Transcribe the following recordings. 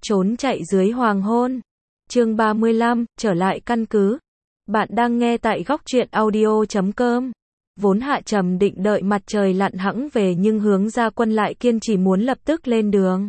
Trốn chạy dưới hoàng hôn. Chương 35, trở lại căn cứ. Bạn đang nghe tại góc truyện audio.com. Vốn Hạ Trầm định đợi mặt trời lặn hẵng về nhưng Hướng Gia Quân lại kiên trì muốn lập tức lên đường.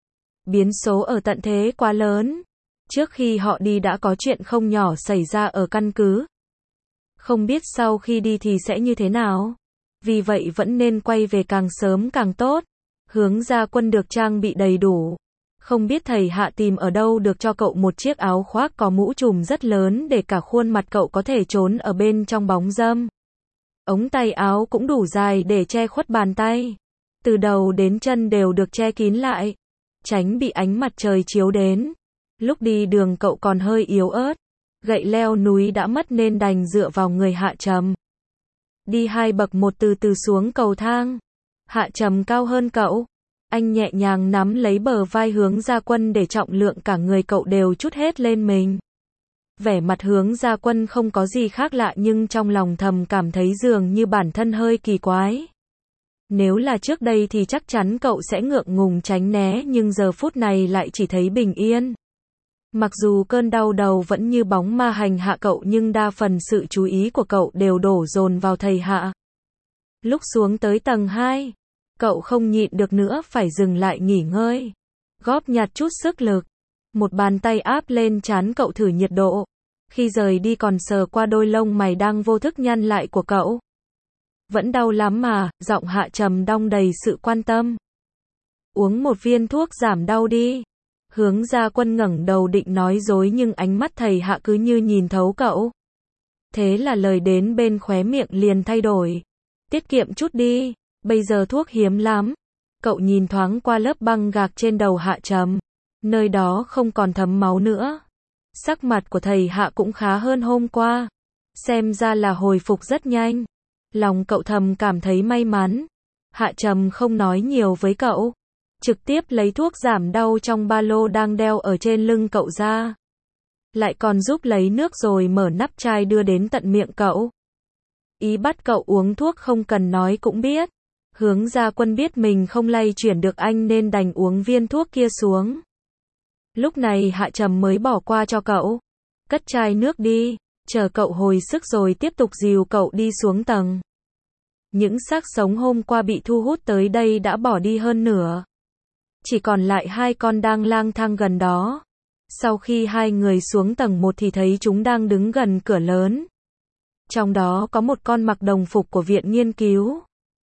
Biến số ở tận thế quá lớn. Trước khi họ đi đã có chuyện không nhỏ xảy ra ở căn cứ. Không biết sau khi đi thì sẽ như thế nào. Vì vậy vẫn nên quay về càng sớm càng tốt. Hướng Gia Quân được trang bị đầy đủ. Không biết thầy Hạ tìm ở đâu được cho cậu một chiếc áo khoác có mũ trùm rất lớn để cả khuôn mặt cậu có thể trốn ở bên trong bóng râm. Ống tay áo cũng đủ dài để che khuất bàn tay. Từ đầu đến chân đều được che kín lại, tránh bị ánh mặt trời chiếu đến. Lúc đi đường cậu còn hơi yếu ớt. Gậy leo núi đã mất nên đành dựa vào người Hạ Trầm. Đi 2 bậc một từ từ xuống cầu thang. Hạ Trầm cao hơn cậu. Anh nhẹ nhàng nắm lấy bờ vai Hướng Gia Quân để trọng lượng cả người cậu đều trút hết lên mình. Vẻ mặt Hướng Gia Quân không có gì khác lạ nhưng trong lòng thầm cảm thấy dường như bản thân hơi kỳ quái. Nếu là trước đây thì chắc chắn cậu sẽ ngượng ngùng tránh né nhưng giờ phút này lại chỉ thấy bình yên. Mặc dù cơn đau đầu vẫn như bóng ma hành hạ cậu nhưng đa phần sự chú ý của cậu đều đổ dồn vào thầy Hạ. Lúc xuống tới tầng 2, cậu không nhịn được nữa phải dừng lại nghỉ ngơi. Góp nhặt chút sức lực. Một bàn tay áp lên trán cậu thử nhiệt độ. Khi rời đi còn sờ qua đôi lông mày đang vô thức nhăn lại của cậu. Vẫn đau lắm mà, giọng Hạ Trầm đong đầy sự quan tâm. Uống một viên thuốc giảm đau đi. Hướng Gia Quân ngẩng đầu định nói dối nhưng ánh mắt thầy Hạ cứ như nhìn thấu cậu. Thế là lời đến bên khóe miệng liền thay đổi. Tiết kiệm chút đi, bây giờ thuốc hiếm lắm. Cậu nhìn thoáng qua lớp băng gạc trên đầu Hạ Trầm. Nơi đó không còn thấm máu nữa. Sắc mặt của thầy Hạ cũng khá hơn hôm qua. Xem ra là hồi phục rất nhanh. Lòng cậu thầm cảm thấy may mắn. Hạ Trầm không nói nhiều với cậu. Trực tiếp lấy thuốc giảm đau trong ba lô đang đeo ở trên lưng cậu ra. Lại còn giúp lấy nước rồi mở nắp chai đưa đến tận miệng cậu. Ý bắt cậu uống thuốc không cần nói cũng biết. Hướng Gia Quân biết mình không lay chuyển được anh nên đành uống viên thuốc kia xuống. Lúc này Hạ Trầm mới bỏ qua cho cậu. Cất chai nước đi, chờ cậu hồi sức rồi tiếp tục dìu cậu đi xuống tầng. Những xác sống hôm qua bị thu hút tới đây đã bỏ đi hơn nửa. Chỉ còn lại 2 con đang lang thang gần đó. Sau khi 2 người xuống tầng 1 thì thấy chúng đang đứng gần cửa lớn. Trong đó có một con mặc đồng phục của viện nghiên cứu.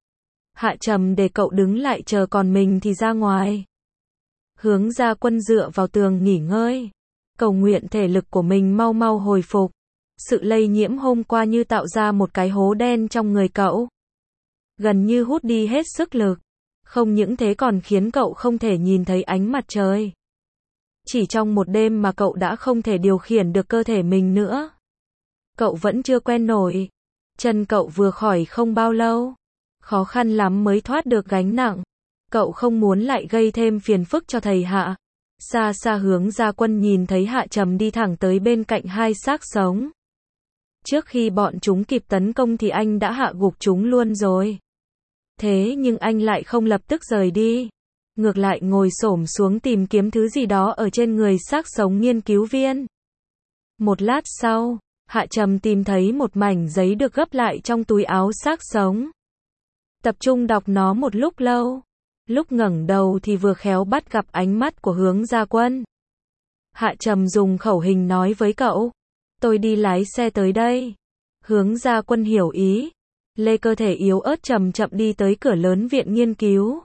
Hạ Trầm để cậu đứng lại chờ còn mình thì ra ngoài. Hướng Gia Quân dựa vào tường nghỉ ngơi. Cầu nguyện thể lực của mình mau mau hồi phục. Sự lây nhiễm hôm qua như tạo ra một cái hố đen trong người cậu. Gần như hút đi hết sức lực. Không những thế còn khiến cậu không thể nhìn thấy ánh mặt trời. Chỉ trong một đêm mà cậu đã không thể điều khiển được cơ thể mình nữa. Cậu vẫn chưa quen nổi. Chân cậu vừa khỏi không bao lâu. Khó khăn lắm mới thoát được gánh nặng. Cậu không muốn lại gây thêm phiền phức cho thầy Hạ. Xa xa Hướng Gia Quân nhìn thấy Hạ Trầm đi thẳng tới bên cạnh 2 xác sống. Trước khi bọn chúng kịp tấn công thì anh đã hạ gục chúng luôn rồi. Thế nhưng anh lại không lập tức rời đi. Ngược lại ngồi xổm xuống tìm kiếm thứ gì đó ở trên người xác sống nghiên cứu viên. Một lát sau, Hạ Trầm tìm thấy một mảnh giấy được gấp lại trong túi áo xác sống. Tập trung đọc nó một lúc lâu. Lúc ngẩng đầu thì vừa khéo bắt gặp ánh mắt của Hướng Gia Quân. Hạ Trầm dùng khẩu hình nói với cậu. Tôi đi lái xe tới đây. Hướng Gia Quân hiểu ý. Lê cơ thể yếu ớt chậm chậm đi tới cửa lớn viện nghiên cứu.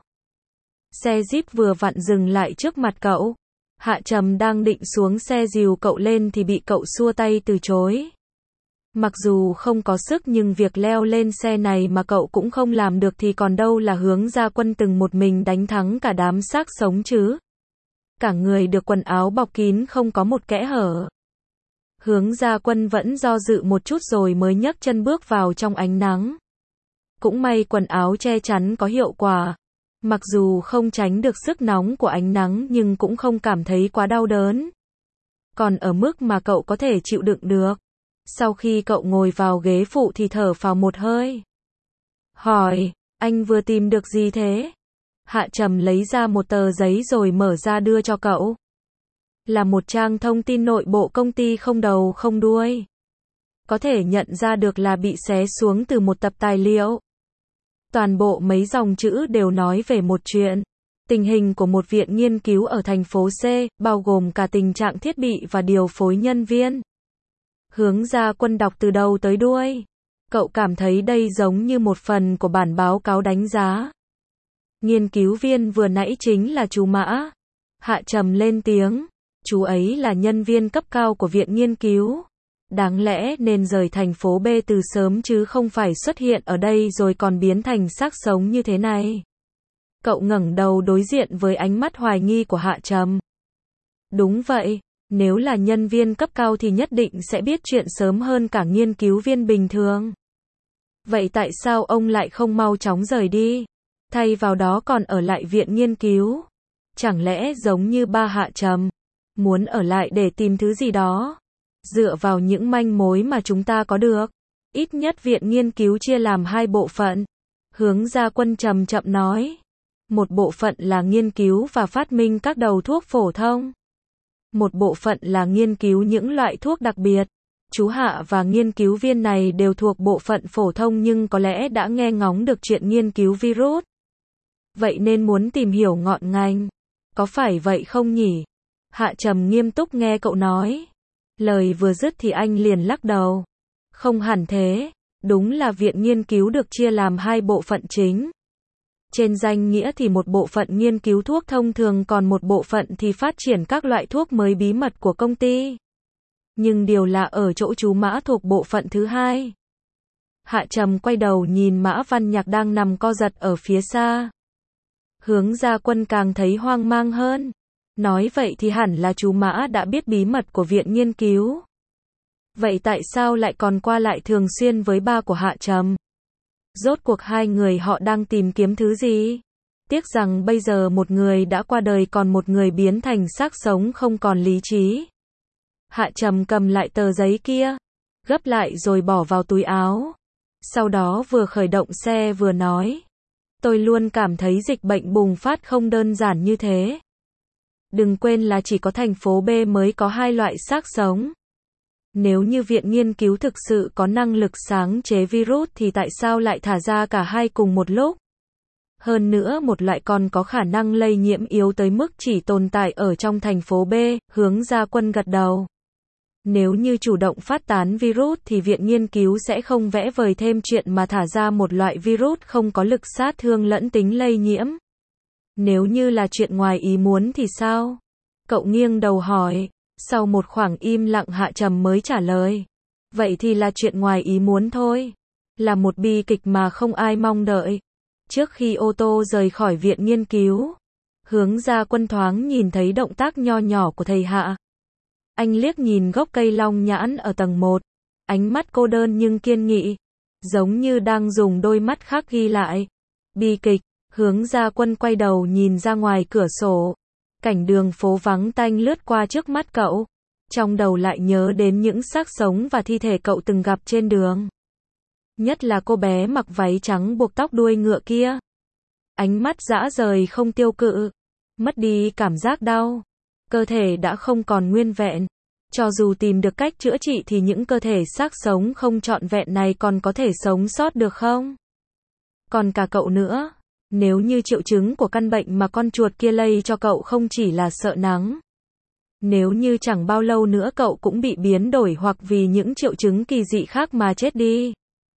Xe Jeep vừa vặn dừng lại trước mặt cậu. Hạ Trầm đang định xuống xe dìu cậu lên thì bị cậu xua tay từ chối. Mặc dù không có sức nhưng việc leo lên xe này mà cậu cũng không làm được thì còn đâu là Hướng Gia Quân từng một mình đánh thắng cả đám xác sống chứ. Cả người được quần áo bọc kín không có một kẽ hở. Hướng Gia Quân vẫn do dự một chút rồi mới nhấc chân bước vào trong ánh nắng. Cũng may quần áo che chắn có hiệu quả. Mặc dù không tránh được sức nóng của ánh nắng nhưng cũng không cảm thấy quá đau đớn. Còn ở mức mà cậu có thể chịu đựng được. Sau khi cậu ngồi vào ghế phụ thì thở phào một hơi. Hỏi, anh vừa tìm được gì thế? Hạ Trầm lấy ra một tờ giấy rồi mở ra đưa cho cậu. là một trang thông tin nội bộ công ty không đầu không đuôi. Có thể nhận ra được là bị xé xuống từ một tập tài liệu. Toàn bộ mấy dòng chữ đều nói về một chuyện. Tình hình của một viện nghiên cứu ở thành phố C, bao gồm cả tình trạng thiết bị và điều phối nhân viên. Hướng Gia Quân đọc từ đầu tới đuôi. Cậu cảm thấy đây giống như một phần của bản báo cáo đánh giá. Nghiên cứu viên vừa nãy chính là chú Mã. Hạ Trầm lên tiếng. Chú ấy là nhân viên cấp cao của viện nghiên cứu. Đáng lẽ nên rời thành phố B từ sớm chứ không phải xuất hiện ở đây rồi còn biến thành xác sống như thế này. Cậu ngẩng đầu đối diện với ánh mắt hoài nghi của Hạ Trầm. Đúng vậy, nếu là nhân viên cấp cao thì nhất định sẽ biết chuyện sớm hơn cả nghiên cứu viên bình thường. Vậy tại sao ông lại không mau chóng rời đi? Thay vào đó còn ở lại viện nghiên cứu? Chẳng lẽ giống như ba Hạ Trầm, muốn ở lại để tìm thứ gì đó? Dựa vào những manh mối mà chúng ta có được, ít nhất viện nghiên cứu chia làm hai bộ phận. Hướng Gia Quân chậm chậm nói. Một bộ phận là nghiên cứu và phát minh các đầu thuốc phổ thông. Một bộ phận là nghiên cứu những loại thuốc đặc biệt. Chú Hạ và nghiên cứu viên này đều thuộc bộ phận phổ thông nhưng có lẽ đã nghe ngóng được chuyện nghiên cứu virus. Vậy nên muốn tìm hiểu ngọn ngành. Có phải vậy không nhỉ? Hạ Trầm nghiêm túc nghe cậu nói. Lời vừa dứt thì anh liền lắc đầu. Không hẳn thế. Đúng là viện nghiên cứu được chia làm hai bộ phận chính. Trên danh nghĩa thì một bộ phận nghiên cứu thuốc thông thường còn một bộ phận thì phát triển các loại thuốc mới bí mật của công ty. Nhưng điều lạ ở chỗ chú Mã thuộc bộ phận thứ hai. Hạ Trầm quay đầu nhìn Mã Văn Nhạc đang nằm co giật ở phía xa. Hướng Gia Quân càng thấy hoang mang hơn. Nói vậy thì hẳn là chú Mã đã biết bí mật của viện nghiên cứu. Vậy tại sao lại còn qua lại thường xuyên với ba của Hạ Trầm? Rốt cuộc hai người họ đang tìm kiếm thứ gì? Tiếc rằng bây giờ một người đã qua đời còn một người biến thành xác sống không còn lý trí. Hạ Trầm cầm lại tờ giấy kia, gấp lại rồi bỏ vào túi áo. Sau đó vừa khởi động xe vừa nói. Tôi luôn cảm thấy dịch bệnh bùng phát không đơn giản như thế. Đừng quên là chỉ có thành phố B mới có hai loại xác sống. Nếu như viện nghiên cứu thực sự có năng lực sáng chế virus thì tại sao lại thả ra cả hai cùng một lúc? Hơn nữa một loại còn có khả năng lây nhiễm yếu tới mức chỉ tồn tại ở trong thành phố B, Hướng Gia Quân gật đầu. Nếu như chủ động phát tán virus thì viện nghiên cứu sẽ không vẽ vời thêm chuyện mà thả ra một loại virus không có lực sát thương lẫn tính lây nhiễm. Nếu như là chuyện ngoài ý muốn thì sao? Cậu nghiêng đầu hỏi. Sau một khoảng im lặng Hạ Trầm mới trả lời. Vậy thì là chuyện ngoài ý muốn thôi. Là một bi kịch mà không ai mong đợi. Trước khi ô tô rời khỏi viện nghiên cứu, Hướng Gia Quân thoáng nhìn thấy động tác nho nhỏ của thầy Hạ. Anh liếc nhìn gốc cây long nhãn ở tầng 1. Ánh mắt cô đơn nhưng kiên nghị. Giống như đang dùng đôi mắt khác ghi lại. Bi kịch. Hướng Gia Quân quay đầu nhìn ra ngoài cửa sổ. Cảnh đường phố vắng tanh lướt qua trước mắt cậu. Trong đầu lại nhớ đến những xác sống và thi thể cậu từng gặp trên đường. Nhất là cô bé mặc váy trắng buộc tóc đuôi ngựa kia. Ánh mắt dã rời không tiêu cự. Mất đi cảm giác đau. Cơ thể đã không còn nguyên vẹn. Cho dù tìm được cách chữa trị thì những cơ thể xác sống không trọn vẹn này còn có thể sống sót được không? Còn cả cậu nữa. Nếu như triệu chứng của căn bệnh mà con chuột kia lây cho cậu không chỉ là sợ nắng. Nếu như chẳng bao lâu nữa cậu cũng bị biến đổi hoặc vì những triệu chứng kỳ dị khác mà chết đi.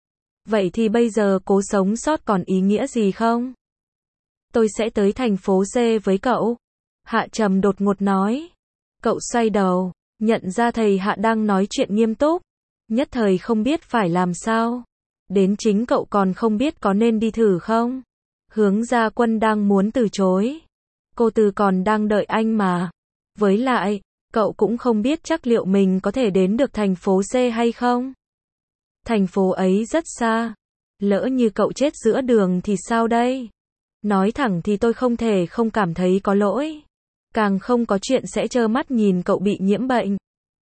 Vậy thì bây giờ cố sống sót còn ý nghĩa gì không? Tôi sẽ tới thành phố C với cậu. Hạ Trầm đột ngột nói. Cậu xoay đầu, nhận ra thầy Hạ đang nói chuyện nghiêm túc. Nhất thời không biết phải làm sao. Đến chính cậu còn không biết có nên đi thử không? Hướng Gia Quân đang muốn từ chối. Cô Từ còn đang đợi anh mà. Với lại, cậu cũng không biết chắc liệu mình có thể đến được thành phố C hay không. Thành phố ấy rất xa. Lỡ như cậu chết giữa đường thì sao đây? Nói thẳng thì tôi không thể không cảm thấy có lỗi. Càng không có chuyện sẽ trơ mắt nhìn cậu bị nhiễm bệnh.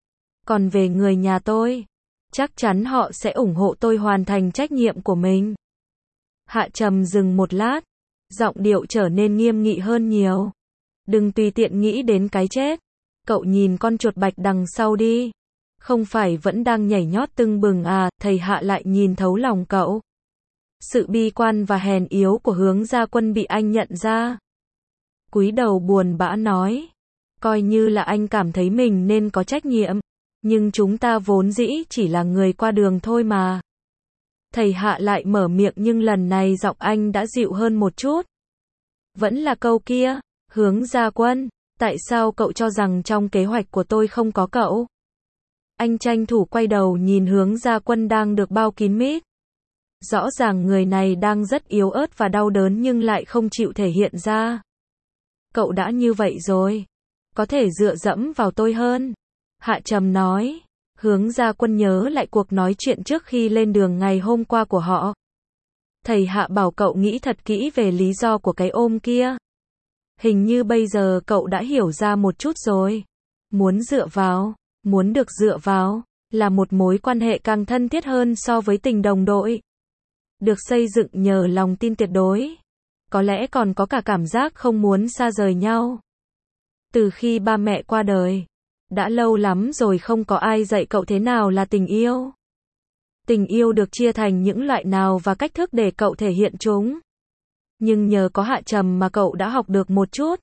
Còn về người nhà tôi, chắc chắn họ sẽ ủng hộ tôi hoàn thành trách nhiệm của mình. Hạ Trầm dừng một lát, giọng điệu trở nên nghiêm nghị hơn nhiều. Đừng tùy tiện nghĩ đến cái chết. Cậu nhìn con chuột bạch đằng sau đi. Không phải vẫn đang nhảy nhót tưng bừng à, thầy Hạ lại nhìn thấu lòng cậu. Sự bi quan và hèn yếu của Hướng Gia Quân bị anh nhận ra. Cúi đầu buồn bã nói. Coi như là anh cảm thấy mình nên có trách nhiệm. Nhưng chúng ta vốn dĩ chỉ là người qua đường thôi mà. Thầy Hạ lại mở miệng nhưng lần này giọng anh đã dịu hơn một chút. Vẫn là câu kia, Hướng Gia Quân, tại sao cậu cho rằng trong kế hoạch của tôi không có cậu? Anh tranh thủ quay đầu nhìn Hướng Gia Quân đang được bao kín mít. Rõ ràng người này đang rất yếu ớt và đau đớn nhưng lại không chịu thể hiện ra. Cậu đã như vậy rồi. Có thể dựa dẫm vào tôi hơn. Hạ Trầm nói. Hướng Gia Quân nhớ lại cuộc nói chuyện trước khi lên đường ngày hôm qua của họ. Thầy Hạ bảo cậu nghĩ thật kỹ về lý do của cái ôm kia. Hình như bây giờ cậu đã hiểu ra một chút rồi. Muốn dựa vào, muốn được dựa vào, là một mối quan hệ càng thân thiết hơn so với tình đồng đội. Được xây dựng nhờ lòng tin tuyệt đối. Có lẽ còn có cả cảm giác không muốn xa rời nhau. Từ khi ba mẹ qua đời, đã lâu lắm rồi không có ai dạy cậu thế nào là tình yêu. Tình yêu được chia thành những loại nào và cách thức để cậu thể hiện chúng. Nhưng nhờ có Hạ Trầm mà cậu đã học được một chút.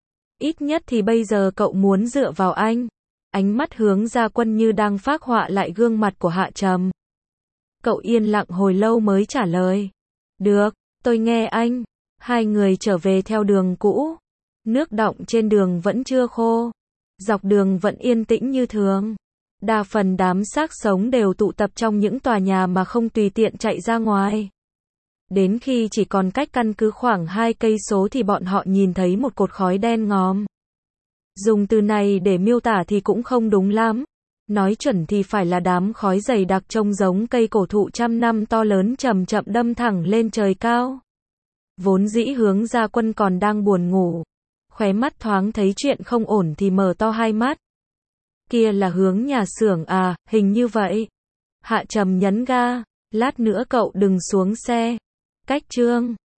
Ít nhất thì bây giờ cậu muốn dựa vào anh. Ánh mắt Hướng Gia Quân như đang phác họa lại gương mặt của Hạ Trầm. Cậu yên lặng hồi lâu mới trả lời. Được, tôi nghe anh. Hai người trở về theo đường cũ. Nước đọng trên đường vẫn chưa khô. Dọc đường vẫn yên tĩnh như thường. Đa phần đám xác sống đều tụ tập trong những tòa nhà mà không tùy tiện chạy ra ngoài. Đến khi chỉ còn cách căn cứ khoảng 2 cây số thì bọn họ nhìn thấy một cột khói đen ngòm. Dùng từ này để miêu tả thì cũng không đúng lắm. Nói chuẩn thì phải là đám khói dày đặc trông giống cây cổ thụ trăm năm to lớn chậm chậm đâm thẳng lên trời cao. Vốn dĩ Hướng Gia Quân còn đang buồn ngủ. Khóe mắt thoáng thấy chuyện không ổn thì mở to hai mắt. Kia là hướng nhà xưởng à, hình như vậy. Hạ Trầm nhấn ga. Lát nữa cậu đừng xuống xe. Cách chương.